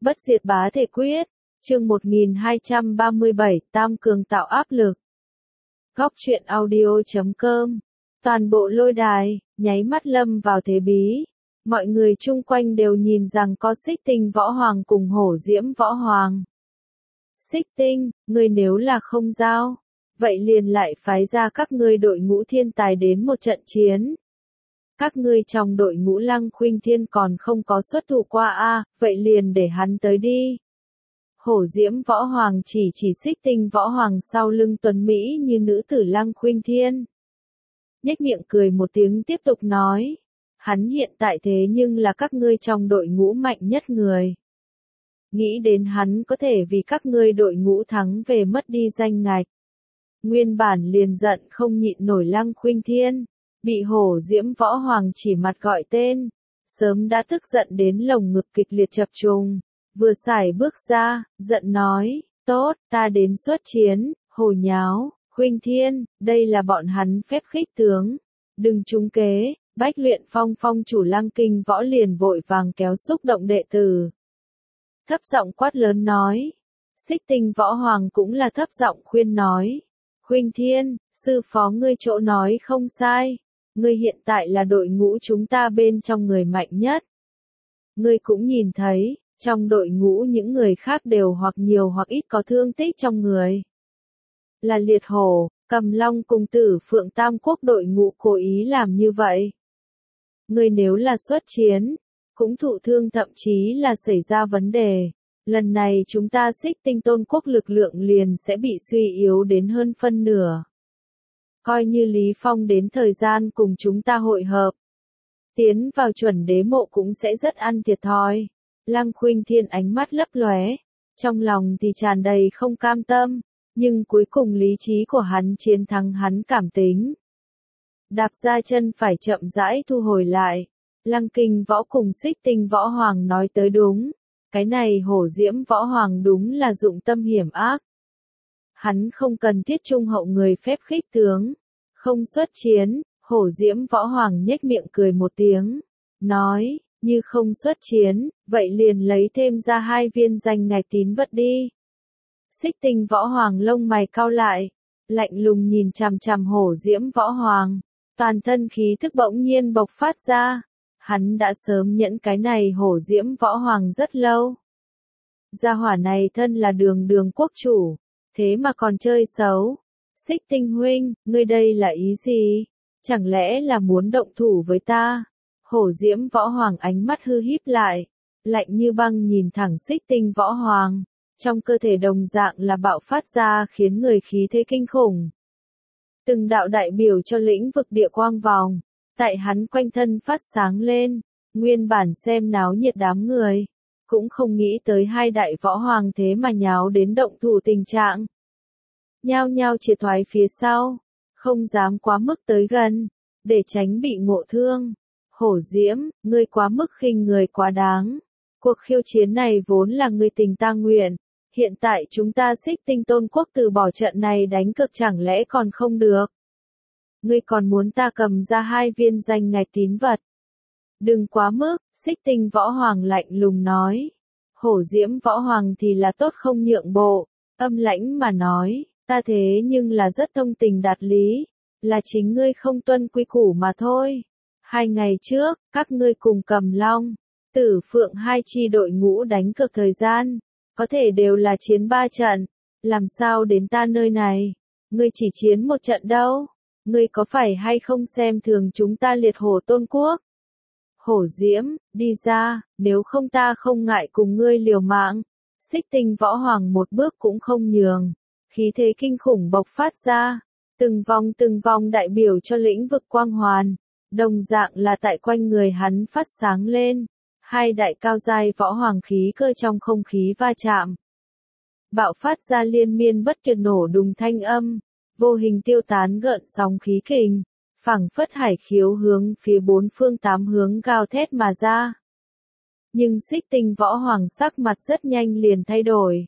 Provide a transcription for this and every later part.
Bất diệt bá thể quyết, chương 1237, tam cường tạo áp lực. Góc truyện audio.com, toàn bộ lôi đài, nháy mắt lâm vào thế bí. Mọi người chung quanh đều nhìn rằng có Xích Tinh Võ Hoàng cùng Hổ Diễm Võ Hoàng. Xích Tinh, ngươi nếu là không giao, vậy liền lại phái ra các ngươi đội ngũ thiên tài đến một trận chiến. Các ngươi trong đội ngũ Lăng Khuynh Thiên còn không có xuất thủ qua a, vậy liền để hắn tới đi. Hổ Diễm Võ Hoàng chỉ Xích Tinh Võ Hoàng sau lưng tuấn mỹ như nữ tử Lăng Khuynh Thiên. Nhếch miệng cười một tiếng tiếp tục nói, hắn hiện tại thế nhưng là các ngươi trong đội ngũ mạnh nhất người. Nghĩ đến hắn có thể vì các ngươi đội ngũ thắng về mất đi danh ngạch. Nguyên bản liền giận không nhịn nổi Lăng Khuynh Thiên, bị Hổ Diễm Võ Hoàng chỉ mặt gọi tên, sớm đã tức giận đến lồng ngực kịch liệt chập trùng, vừa xài bước ra, giận nói, tốt, ta đến xuất chiến, hồ nháo, Khuynh Thiên, đây là bọn hắn phép khích tướng, đừng trúng kế. Bách Luyện Phong phong chủ Lăng Kinh Võ liền vội vàng kéo xúc động đệ tử. Thấp giọng quát lớn nói. Xích Tinh Võ Hoàng cũng là thấp giọng khuyên nói. Khuynh Thiên, sư phó ngươi chỗ nói không sai. Ngươi hiện tại là đội ngũ chúng ta bên trong người mạnh nhất. Ngươi cũng nhìn thấy, trong đội ngũ những người khác đều hoặc nhiều hoặc ít có thương tích trong người. Là Liệt Hổ, Cầm Long cùng Tử Phượng Tam Quốc đội ngũ cố ý làm như vậy. Ngươi nếu là xuất chiến, cũng thụ thương thậm chí là xảy ra vấn đề, lần này chúng ta Xích Tinh Tôn Quốc lực lượng liền sẽ bị suy yếu đến hơn phân nửa. Coi như Lý Phong đến thời gian cùng chúng ta hội hợp, tiến vào chuẩn đế mộ cũng sẽ rất ăn thiệt thòi. Lăng Khuynh Thiên ánh mắt lấp lóe, trong lòng thì tràn đầy không cam tâm, nhưng cuối cùng lý trí của hắn chiến thắng hắn cảm tính. Đạp ra chân phải chậm rãi thu hồi lại. Lăng Kinh Võ cùng Xích Tinh Võ Hoàng nói tới đúng. Cái này Hổ Diễm Võ Hoàng đúng là dụng tâm hiểm ác. Hắn không cần thiết trung hậu người phép khích tướng. Không xuất chiến, Hổ Diễm Võ Hoàng nhếch miệng cười một tiếng. Nói, như không xuất chiến, vậy liền lấy thêm ra 2 viên danh ngạch tín vật đi. Xích Tinh Võ Hoàng lông mày cau lại. Lạnh lùng nhìn chằm chằm Hổ Diễm Võ Hoàng. Toàn thân khí thức bỗng nhiên bộc phát ra. Hắn đã sớm nhẫn cái này Hổ Diễm Võ Hoàng rất lâu. Gia hỏa này thân là đường quốc chủ, thế mà còn chơi xấu. Xích Tinh huynh, ngươi đây là ý gì? Chẳng lẽ là muốn động thủ với ta? Hổ Diễm Võ Hoàng ánh mắt hư híp lại, lạnh như băng nhìn thẳng Xích Tinh Võ Hoàng, trong cơ thể đồng dạng là bạo phát ra khiến người khí thế kinh khủng. Từng đạo đại biểu cho lĩnh vực địa quang vòng, tại hắn quanh thân phát sáng lên, nguyên bản xem náo nhiệt đám người, cũng không nghĩ tới 2 đại võ hoàng thế mà nháo đến động thủ tình trạng. Nhao nhao triệt thoái phía sau, không dám quá mức tới gần, để tránh bị ngộ thương. Hổ Diễm, ngươi quá mức khinh người quá đáng. Cuộc khiêu chiến này vốn là ngươi tình ta nguyện. Hiện tại chúng ta Xích Tinh Tôn Quốc từ bỏ trận này đánh cực chẳng lẽ còn không được. Ngươi còn muốn ta cầm ra 2 viên danh ngạch tín vật. Đừng quá mức, Xích Tinh Võ Hoàng lạnh lùng nói. Hổ Diễm Võ Hoàng thì là tốt không nhượng bộ, âm lãnh mà nói, ta thế nhưng là rất thông tình đạt lý, là chính ngươi không tuân quy củ mà thôi. 2 ngày trước, các ngươi cùng Cầm Long, Tử Phượng 2 chi đội ngũ đánh cược thời gian. Có thể đều là chiến 3 trận, làm sao đến ta nơi này, ngươi chỉ chiến 1 trận đâu, ngươi có phải hay không xem thường chúng ta Liệt Hổ Tôn Quốc? Hổ Diễm, đi ra, nếu không ta không ngại cùng ngươi liều mạng. Xích Tinh Võ Hoàng một bước cũng không nhường, khí thế kinh khủng bộc phát ra, từng vòng đại biểu cho lĩnh vực quang hoàn, đồng dạng là tại quanh người hắn phát sáng lên. 2 đại cao giai võ hoàng khí cơ trong không khí va chạm. Bạo phát ra liên miên bất tuyệt nổ đùng thanh âm, vô hình tiêu tán gợn sóng khí kình, phảng phất hải khiếu hướng phía 4 phương 8 hướng gào thét mà ra. Nhưng Xích Tinh Võ Hoàng sắc mặt rất nhanh liền thay đổi.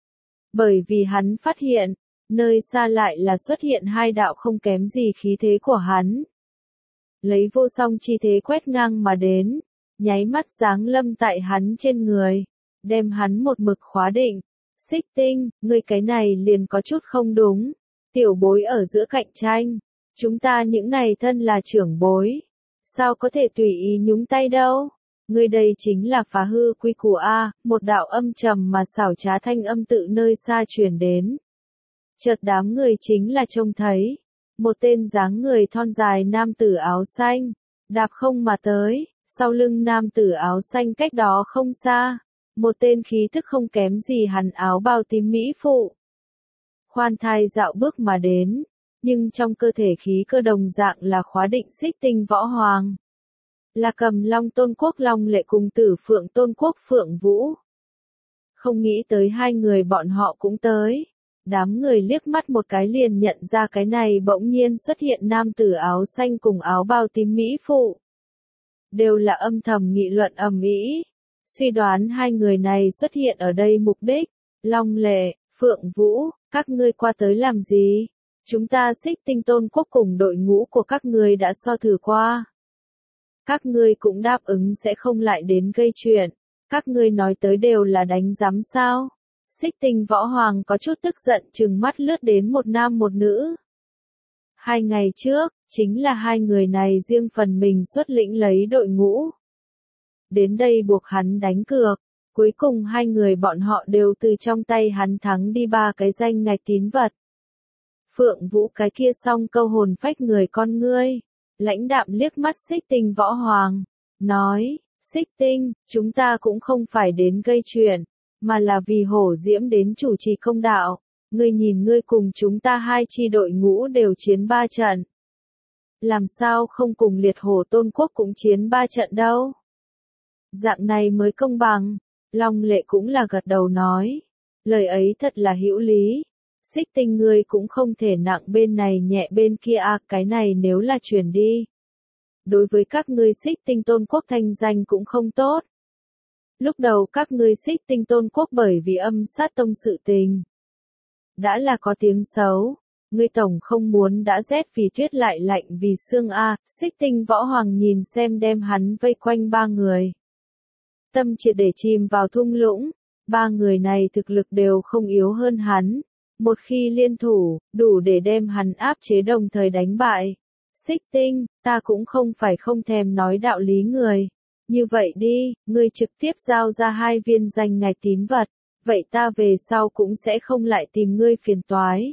Bởi vì hắn phát hiện, nơi xa lại là xuất hiện 2 đạo không kém gì khí thế của hắn. Lấy vô song chi thế quét ngang mà đến. Nháy mắt giáng lâm tại hắn trên người, đem hắn một mực khóa định. Xích Tinh, ngươi cái này liền có chút không đúng. Tiểu bối ở giữa cạnh tranh. Chúng ta những này thân là trưởng bối. Sao có thể tùy ý nhúng tay đâu? Ngươi đây chính là phá hư quy củ A, một đạo âm trầm mà xảo trá thanh âm tự nơi xa truyền đến. Chợt đám người chính là trông thấy. Một tên dáng người thon dài nam tử áo xanh. Đạp không mà tới, sau lưng nam tử áo xanh cách đó không xa. Một tên khí thức không kém gì hẳn áo bào tím mỹ phụ. Khoan thai dạo bước mà đến, nhưng trong cơ thể khí cơ đồng dạng là khóa định Xích Tinh Võ Hoàng. Là Cầm Long Tôn Quốc Long Lệ cùng Tử Phượng Tôn Quốc Phượng Vũ. Không nghĩ tới hai người bọn họ cũng tới. Đám người liếc mắt một cái liền nhận ra cái này bỗng nhiên xuất hiện nam tử áo xanh cùng áo bào tím mỹ phụ. Đều là âm thầm nghị luận ầm ĩ, suy đoán hai người này xuất hiện ở đây mục đích. Long Lệ, Phượng Vũ, các ngươi qua tới làm gì? Chúng ta Xích Tinh Tôn Quốc cùng đội ngũ của các ngươi đã so thử qua. Các ngươi cũng đáp ứng sẽ không lại đến gây chuyện. Các ngươi nói tới đều là đánh giám sao? Xích Tinh Võ Hoàng có chút tức giận trừng mắt lướt đến một nam một nữ. 2 ngày trước, chính là hai người này riêng phần mình xuất lĩnh lấy đội ngũ. Đến đây buộc hắn đánh cược. Cuối cùng hai người bọn họ đều từ trong tay hắn thắng đi 3 cái danh ngạch tín vật. Phượng Vũ cái kia xong câu hồn phách người con ngươi. Lãnh đạm liếc mắt Xích Tinh Võ Hoàng. Nói, Xích Tinh, chúng ta cũng không phải đến gây chuyện, mà là vì hổ diễm đến chủ trì công đạo. Ngươi nhìn ngươi cùng chúng ta hai chi đội ngũ đều chiến 3 trận. Làm sao không cùng liệt hổ Tôn Quốc cũng chiến 3 trận đâu? Dạng này mới công bằng. Long Lệ cũng là gật đầu nói. Lời ấy thật là hữu lý. Xích Tinh ngươi cũng không thể nặng bên này nhẹ bên kia cái này nếu là truyền đi. Đối với các ngươi Xích Tinh Tôn Quốc thanh danh cũng không tốt. Lúc đầu các ngươi Xích Tinh Tôn Quốc bởi vì âm sát tông sự tình. Đã là có tiếng xấu. Ngươi tổng không muốn đã rét vì tuyết lại lạnh vì xương Xích Tinh Võ Hoàng nhìn xem đem hắn vây quanh 3 người. Tâm triệt để chìm vào thung lũng. 3 người này thực lực đều không yếu hơn hắn. Một khi liên thủ, đủ để đem hắn áp chế đồng thời đánh bại. Xích Tinh, ta cũng không phải không thèm nói đạo lý người. Như vậy đi, ngươi trực tiếp giao ra 2 viên danh ngạch tín vật. Vậy ta về sau cũng sẽ không lại tìm ngươi phiền toái.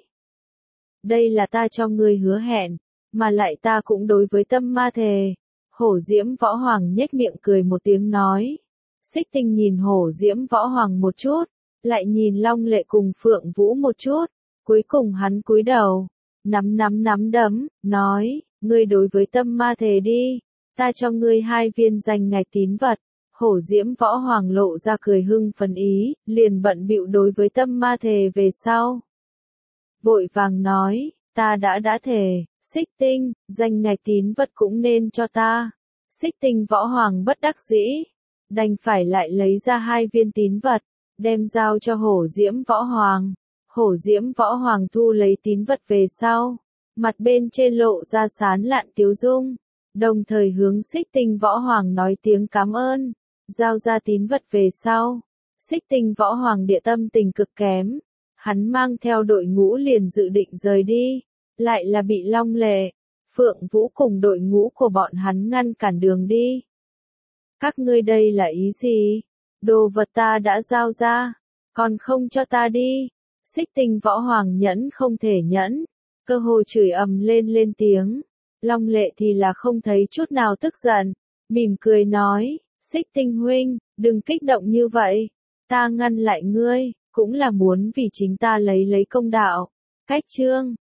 Đây là ta cho ngươi hứa hẹn, mà lại ta cũng đối với tâm ma thề. Hổ Diễm Võ Hoàng nhếch miệng cười một tiếng nói. Xích Tinh nhìn Hổ Diễm Võ Hoàng một chút, lại nhìn Long Lệ cùng Phượng Vũ một chút, cuối cùng hắn cúi đầu, nắm đấm, nói, ngươi đối với tâm ma thề đi, ta cho ngươi 2 viên danh ngạch tín vật. Hổ Diễm Võ Hoàng lộ ra cười hưng phấn ý, liền bận bịu đối với tâm ma thề về sau. Vội vàng nói, ta đã thề, Xích Tinh, danh ngạch tín vật cũng nên cho ta. Xích Tinh Võ Hoàng bất đắc dĩ, đành phải lại lấy ra 2 viên tín vật, đem giao cho Hổ Diễm Võ Hoàng. Hổ Diễm Võ Hoàng thu lấy tín vật về sau, mặt bên trên lộ ra sán lạn tiếu dung, đồng thời hướng Xích Tinh Võ Hoàng nói tiếng cảm ơn. Giao ra tín vật về sau, Xích Tinh Võ Hoàng địa tâm tình cực kém, hắn mang theo đội ngũ liền dự định rời đi, lại là bị Long Lệ, Phượng Vũ cùng đội ngũ của bọn hắn ngăn cản đường đi. Các ngươi đây là ý gì? Đồ vật ta đã giao ra, còn không cho ta đi. Xích Tinh Võ Hoàng nhẫn không thể nhẫn, cơ hồ chửi ầm lên tiếng. Long Lệ thì là không thấy chút nào tức giận, mỉm cười nói. Xích Tinh huynh, đừng kích động như vậy. Ta ngăn lại ngươi, cũng là muốn vì chính ta lấy công đạo. Cách chương